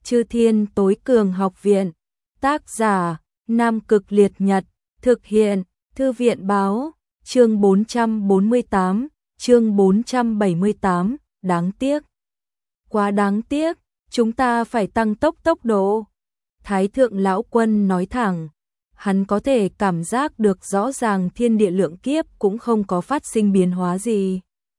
Chư Thiên Tối Cường Học Viện. Tác giả: Nam Cực Liệt Nhật. Thực hiện: Thư viện báo. Chương 448, chương 478, đáng tiếc. Quá đáng tiếc, chúng ta phải tăng tốc độ. Thái thượng lão quân nói thẳng, hắn có thể cảm giác được rõ ràng thiên địa lượng kiếp cũng không có phát sinh biến hóa gì.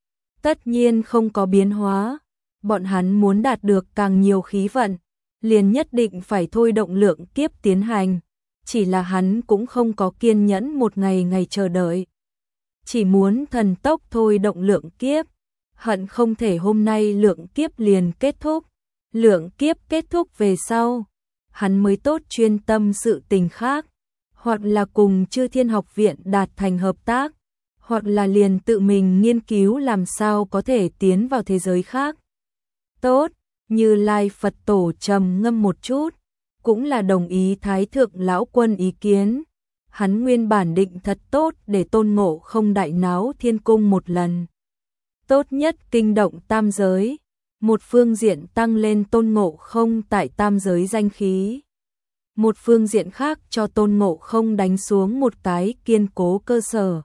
Tất nhiên không có biến hóa, bọn hắn muốn đạt được càng nhiều khí vận, liền nhất định phải thôi động lượng kiếp tiến hành, chỉ là hắn cũng không có kiên nhẫn một ngày chờ đợi. Chỉ muốn thần tốc thôi động lượng kiếp, hận không thể hôm nay lượng kiếp liền kết thúc. Lượng kiếp kết thúc về sau, hắn mới tốt chuyên tâm sự tình khác, hoặc là cùng Chư Thiên Học Viện đạt thành hợp tác, hoặc là liền tự mình nghiên cứu làm sao có thể tiến vào thế giới khác. Tốt, Như Lai Phật Tổ trầm ngâm một chút, cũng là đồng ý Thái thượng lão quân ý kiến. Hắn nguyên bản định thật tốt để Tôn Ngộ Không đại náo thiên cung một lần. Tốt nhất kinh động tam giới, một phương diện tăng lên Tôn Ngộ Không tại tam giới danh khí. Một phương diện khác cho Tôn Ngộ Không đánh xuống một cái kiên cố cơ sở.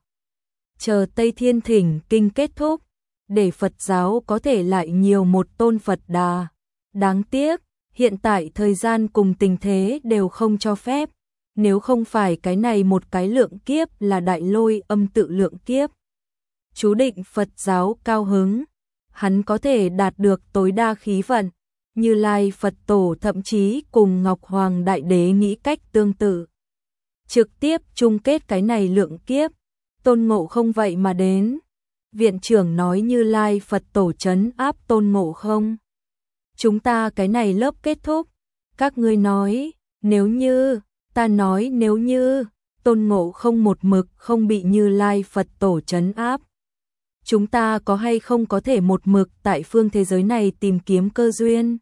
Chờ Tây Thiên Thỉnh Kinh kết thúc, để Phật giáo có thể lại nhiều một tôn Phật Đà. Đáng tiếc, hiện tại thời gian cùng tình thế đều không cho phép. Nếu không phải cái này một cái lượng kiếp là Đại Lôi Âm tự lượng kiếp, chú định Phật giáo cao hứng, hắn có thể đạt được tối đa khí vận. Như Lai Phật Tổ thậm chí cùng Ngọc Hoàng Đại Đế nghĩ cách tương tự, trực tiếp chung kết cái này lượng kiếp. Tôn Ngộ Không vậy mà đến. Viện trưởng nói Như Lai Phật Tổ trấn áp Tôn Ngộ Không. Chúng ta cái này lớp kết thúc. Các ngươi nói, nếu như, ta nói nếu như, Tôn Ngộ Không một mực không bị Như Lai Phật Tổ trấn áp, chúng ta có hay không có thể một mực tại phương thế giới này tìm kiếm cơ duyên.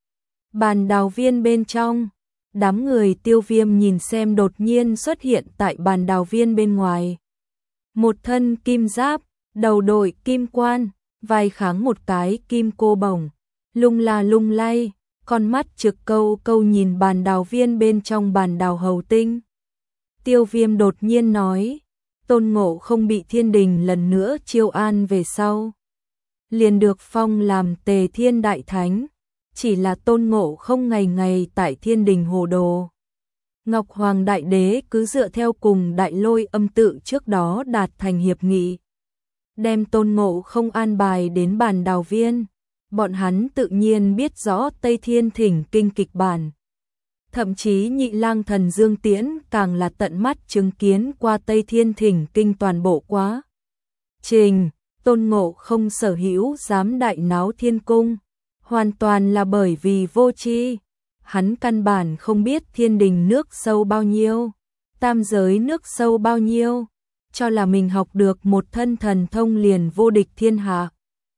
Bàn đào viên bên trong, đám người Tiêu Viêm nhìn xem đột nhiên xuất hiện tại bàn đào viên bên ngoài. Một thân kim giáp, đầu đội kim quan, vai kháng một cái kim cô bổng, lung la lung lay, con mắt trực câu câu nhìn bàn đào viên bên trong bàn đào hầu tinh. Tiêu Viêm đột nhiên nói, Tôn Ngộ Không bị thiên đình lần nữa chiêu an về sau, liền được phong làm Tề Thiên Đại Thánh, chỉ là Tôn Ngộ Không ngày ngày tại thiên đình hồ đồ. Ngọc Hoàng Đại Đế cứ dựa theo cùng Đại Lôi Âm tự trước đó đạt thành hiệp nghị, đem Tôn Ngộ Không an bài đến bàn đào viên. Bọn hắn tự nhiên biết rõ Tây Thiên Thỉnh Kinh kịch bản. Thậm chí Nhị Lang Thần Dương Tiễn càng là tận mắt chứng kiến qua Tây Thiên Thỉnh Kinh toàn bộ quá trình. Tôn Ngộ Không sở hữu dám đại náo thiên cung, hoàn toàn là bởi vì vô tri. Hắn căn bản không biết thiên đình nước sâu bao nhiêu, tam giới nước sâu bao nhiêu, cho là mình học được một thân thần thông liền vô địch thiên hạ.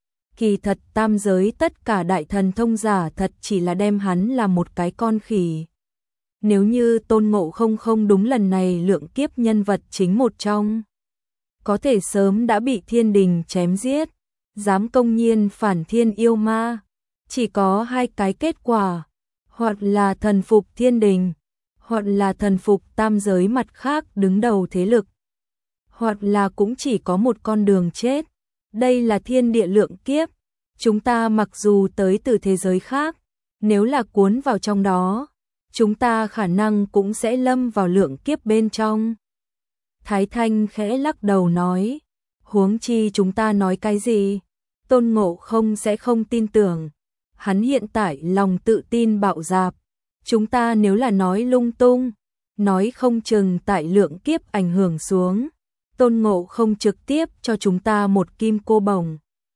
Kỳ thật tam giới tất cả đại thần thông giả thật chỉ là đem hắn làm một cái con khỉ. Nếu như Tôn Ngộ Không không đúng lần này lượng kiếp nhân vật chính một trong, có thể sớm đã bị thiên đình chém giết. Dám công nhiên phản thiên yêu ma, chỉ có hai cái kết quả, hoặc là thần phục thiên đình, hoặc là thần phục tam giới mặt khác đứng đầu thế lực, hoặc là cũng chỉ có một con đường chết. Đây là thiên địa lượng kiếp, chúng ta mặc dù tới từ thế giới khác, nếu là cuốn vào trong đó, chúng ta khả năng cũng sẽ lâm vào lượng kiếp bên trong. Thái Thanh khẽ lắc đầu nói, huống chi chúng ta nói cái gì, Tôn Ngộ Không sẽ không tin tưởng. Hắn hiện tại lòng tự tin bạo dạp, chúng ta nếu là nói lung tung, nói không chừng tại lượng kiếp ảnh hưởng xuống, Tôn Ngộ Không trực tiếp cho chúng ta một kim cô bổng.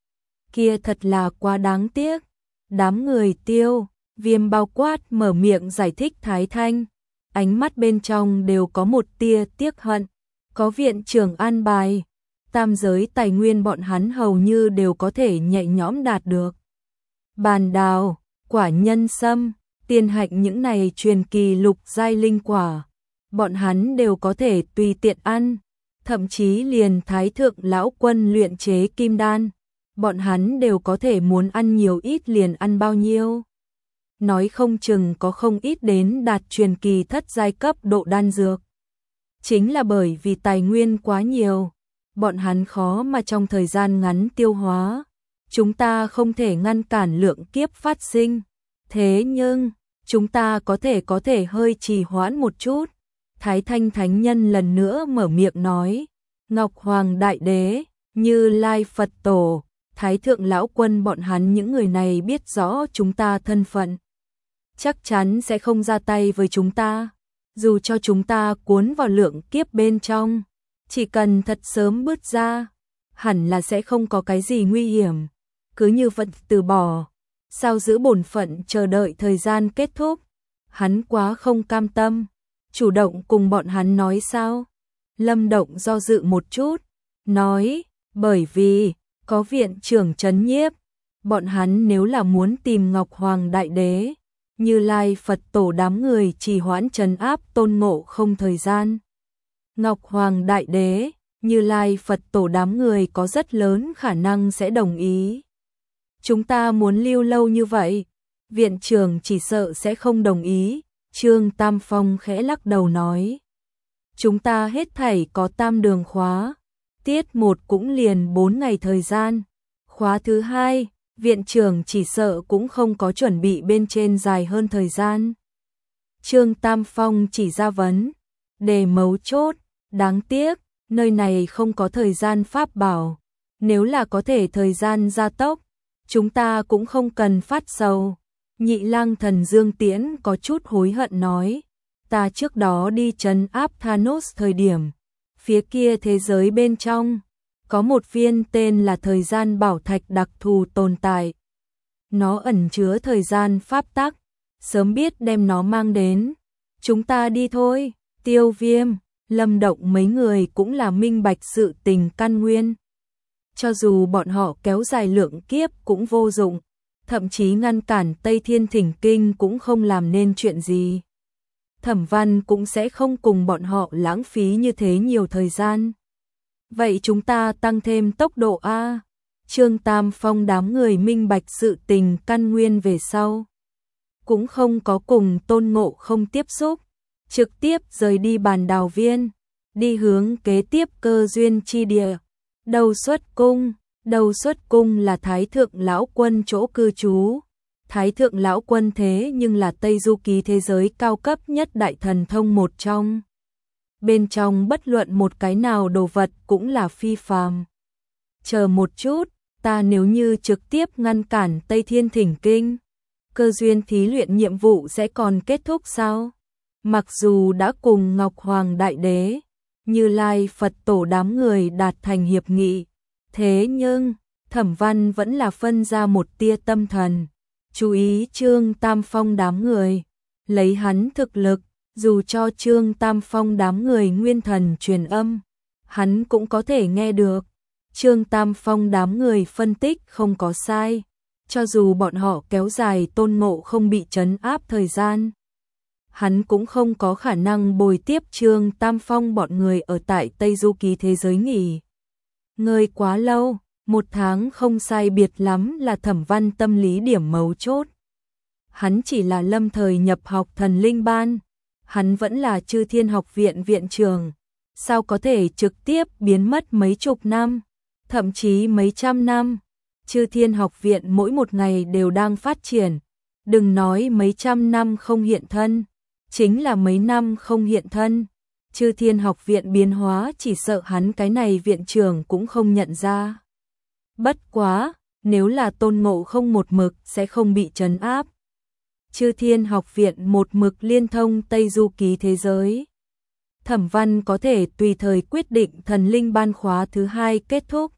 Kia thật là quá đáng tiếc. Đám người Tiêu Viêm bao quát mở miệng giải thích Thái Thanh, ánh mắt bên trong đều có một tia tiếc hận. Có viện trưởng an bài, tam giới tài nguyên bọn hắn hầu như đều có thể nhẹ nhõm đạt được. Bàn đào, quả nhân sâm, tiên hạnh những này truyền kỳ lục giai linh quả, bọn hắn đều có thể tùy tiện ăn. Thậm chí liền Thái thượng lão quân luyện chế kim đan, bọn hắn đều có thể muốn ăn nhiều ít liền ăn bao nhiêu. nói không chừng có không ít đến đạt truyền kỳ thất giai cấp độ đan dược. Chính là bởi vì tài nguyên quá nhiều, bọn hắn khó mà trong thời gian ngắn tiêu hóa. Chúng ta không thể ngăn cản lượng kiếp phát sinh, thế nhưng chúng ta có thể hơi trì hoãn một chút. Thái Thanh Thánh Nhân lần nữa mở miệng nói, Ngọc Hoàng Đại Đế, Như Lai Phật Tổ, Thái Thượng Lão Quân bọn hắn những người này biết rõ chúng ta thân phận. Chắc chắn sẽ không ra tay với chúng ta, dù cho chúng ta cuốn vào lượng kiếp bên trong. Chỉ cần thật sớm bước ra, hẳn là sẽ không có cái gì nguy hiểm. Cứ như vậy từ bỏ, sao giữ bổn phận chờ đợi thời gian kết thúc. Hắn quá không cam tâm, chủ động cùng bọn hắn nói sao. Lâm Động do dự một chút, nói, bởi vì có viện trưởng trấn nhiếp, bọn hắn nếu là muốn tìm Ngọc Hoàng Đại Đế, Như Lai Phật Tổ đám người trì hoãn trấn áp Tôn Ngộ Không thời gian. Ngọc Hoàng Đại Đế, Như Lai Phật Tổ đám người có rất lớn khả năng sẽ đồng ý. Chúng ta muốn lưu lâu như vậy, viện trưởng chỉ sợ sẽ không đồng ý. Trương Tam Phong khẽ lắc đầu nói, chúng ta hết thảy có tam đường khóa, tiết 1 cũng liền 4 ngày thời gian. Khóa thứ 2, viện trưởng chỉ sợ cũng không có chuẩn bị bên trên dài hơn thời gian. Trương Tam Phong chỉ ra vấn đề mấu chốt, đáng tiếc, nơi này không có thời gian pháp bảo. Nếu là có thể thời gian gia tốc, chúng ta cũng không cần phát sầu. Nhị Lang Thần Dương Tiễn có chút hối hận nói, ta trước đó đi trấn áp Thanos thời điểm, phía kia thế giới bên trong, có một viên tên là thời gian bảo thạch đặc thù tồn tại. Nó ẩn chứa thời gian pháp tắc, sớm biết đem nó mang đến. Chúng ta đi thôi. Tiêu Viêm, Lâm Động mấy người cũng là minh bạch sự tình căn nguyên. Cho dù bọn họ kéo dài lượng kiếp cũng vô dụng, thậm chí ngăn cản Tây Thiên Thỉnh Kinh cũng không làm nên chuyện gì. Thẩm Văn cũng sẽ không cùng bọn họ lãng phí như thế nhiều thời gian. Vậy chúng ta tăng thêm tốc độ A. Trương Tam Phong đám người minh bạch sự tình căn nguyên về sau, cũng không có cùng Tôn Ngộ Không tiếp xúc, trực tiếp rời đi Bàn Đào Viên, đi hướng kế tiếp cơ duyên chi địa. Đầu xuất cung là Thái Thượng Lão Quân chỗ cư trú. Thái Thượng Lão Quân thế nhưng là Tây Du Ký thế giới cao cấp nhất đại thần thông một trong. Bên trong bất luận một cái nào đồ vật cũng là phi phàm. Chờ một chút, ta nếu như trực tiếp ngăn cản Tây Thiên Thỉnh Kinh, cơ duyên thí luyện nhiệm vụ sẽ còn kết thúc sao? Mặc dù đã cùng Ngọc Hoàng Đại Đế, Như Lai Phật Tổ đám người đạt thành hiệp nghị, thế nhưng Thẩm Văn vẫn là phân ra một tia tâm thần, chú ý Trương Tam Phong đám người, lấy hắn thực lực, dù cho Trương Tam Phong đám người nguyên thần truyền âm, hắn cũng có thể nghe được. Trương Tam Phong đám người phân tích không có sai, cho dù bọn họ kéo dài Tôn Ngộ Không bị trấn áp thời gian, hắn cũng không có khả năng bồi tiếp Trương Tam Phong bọn người ở tại Tây Du Ký thế giới nghỉ ngơi quá lâu. 1 tháng không sai biệt lắm là Thẩm Văn tâm lý điểm mấu chốt. Hắn chỉ là lâm thời nhập học thần linh ban, hắn vẫn là Chư Thiên Học Viện viện trưởng, sao có thể trực tiếp biến mất mấy chục năm, thậm chí mấy trăm năm. Chư Thiên Học Viện mỗi một ngày đều đang phát triển, đừng nói mấy trăm năm không hiện thân, chính là mấy năm không hiện thân. Chư Thiên Học Viện biến hóa chỉ sợ hắn cái này viện trưởng cũng không nhận ra. Bất quá, nếu là Tôn Ngộ Không một mực sẽ không bị trấn áp. Chư Thiên Học Viện một mực liên thông Tây Du Ký thế giới. Thẩm Văn có thể tùy thời quyết định thần linh ban khóa thứ 2 kết thúc.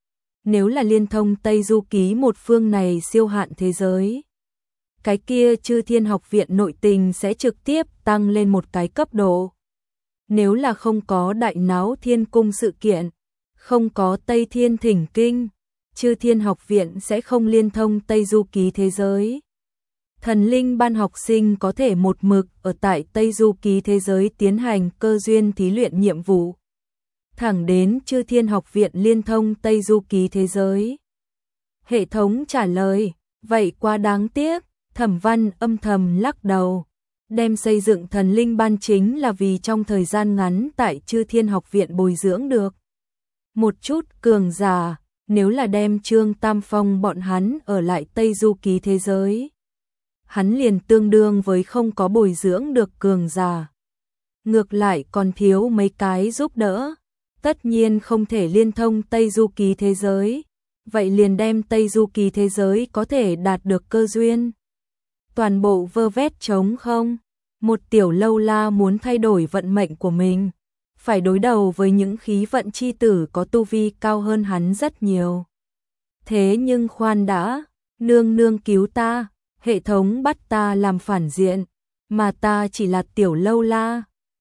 Nếu là liên thông Tây Du Ký một phương này siêu hạn thế giới, cái kia Chư Thiên Học Viện nội tình sẽ trực tiếp tăng lên một cái cấp độ. Nếu là không có Đại Náo Thiên Cung sự kiện, không có Tây Thiên Thỉnh Kinh, Chư Thiên Học Viện sẽ không liên thông Tây Du Ký thế giới. Thần linh ban học sinh có thể một mực ở tại Tây Du Ký thế giới tiến hành cơ duyên thí luyện nhiệm vụ, thẳng đến Chư Thiên Học Viện liên thông Tây Du Ký thế giới. Hệ thống trả lời, vậy quá đáng tiếc, Thẩm Văn âm thầm lắc đầu, đem xây dựng thần linh ban chính là vì trong thời gian ngắn tại Chư Thiên học viện bồi dưỡng được một chút cường giả, nếu là đem Trương Tam Phong bọn hắn ở lại Tây Du Ký thế giới, hắn liền tương đương với không có bồi dưỡng được cường giả. Ngược lại còn thiếu mấy cái giúp đỡ, tất nhiên không thể liên thông Tây Du Ký thế giới, vậy liền đem Tây Du Ký thế giới có thể đạt được cơ duyên toàn bộ vơ vét trống không. Một tiểu lâu la muốn thay đổi vận mệnh của mình, phải đối đầu với những khí vận chi tử có tu vi cao hơn hắn rất nhiều. Thế nhưng khoan đã, nương nương cứu ta, hệ thống bắt ta làm phản diện, mà ta chỉ là tiểu lâu la,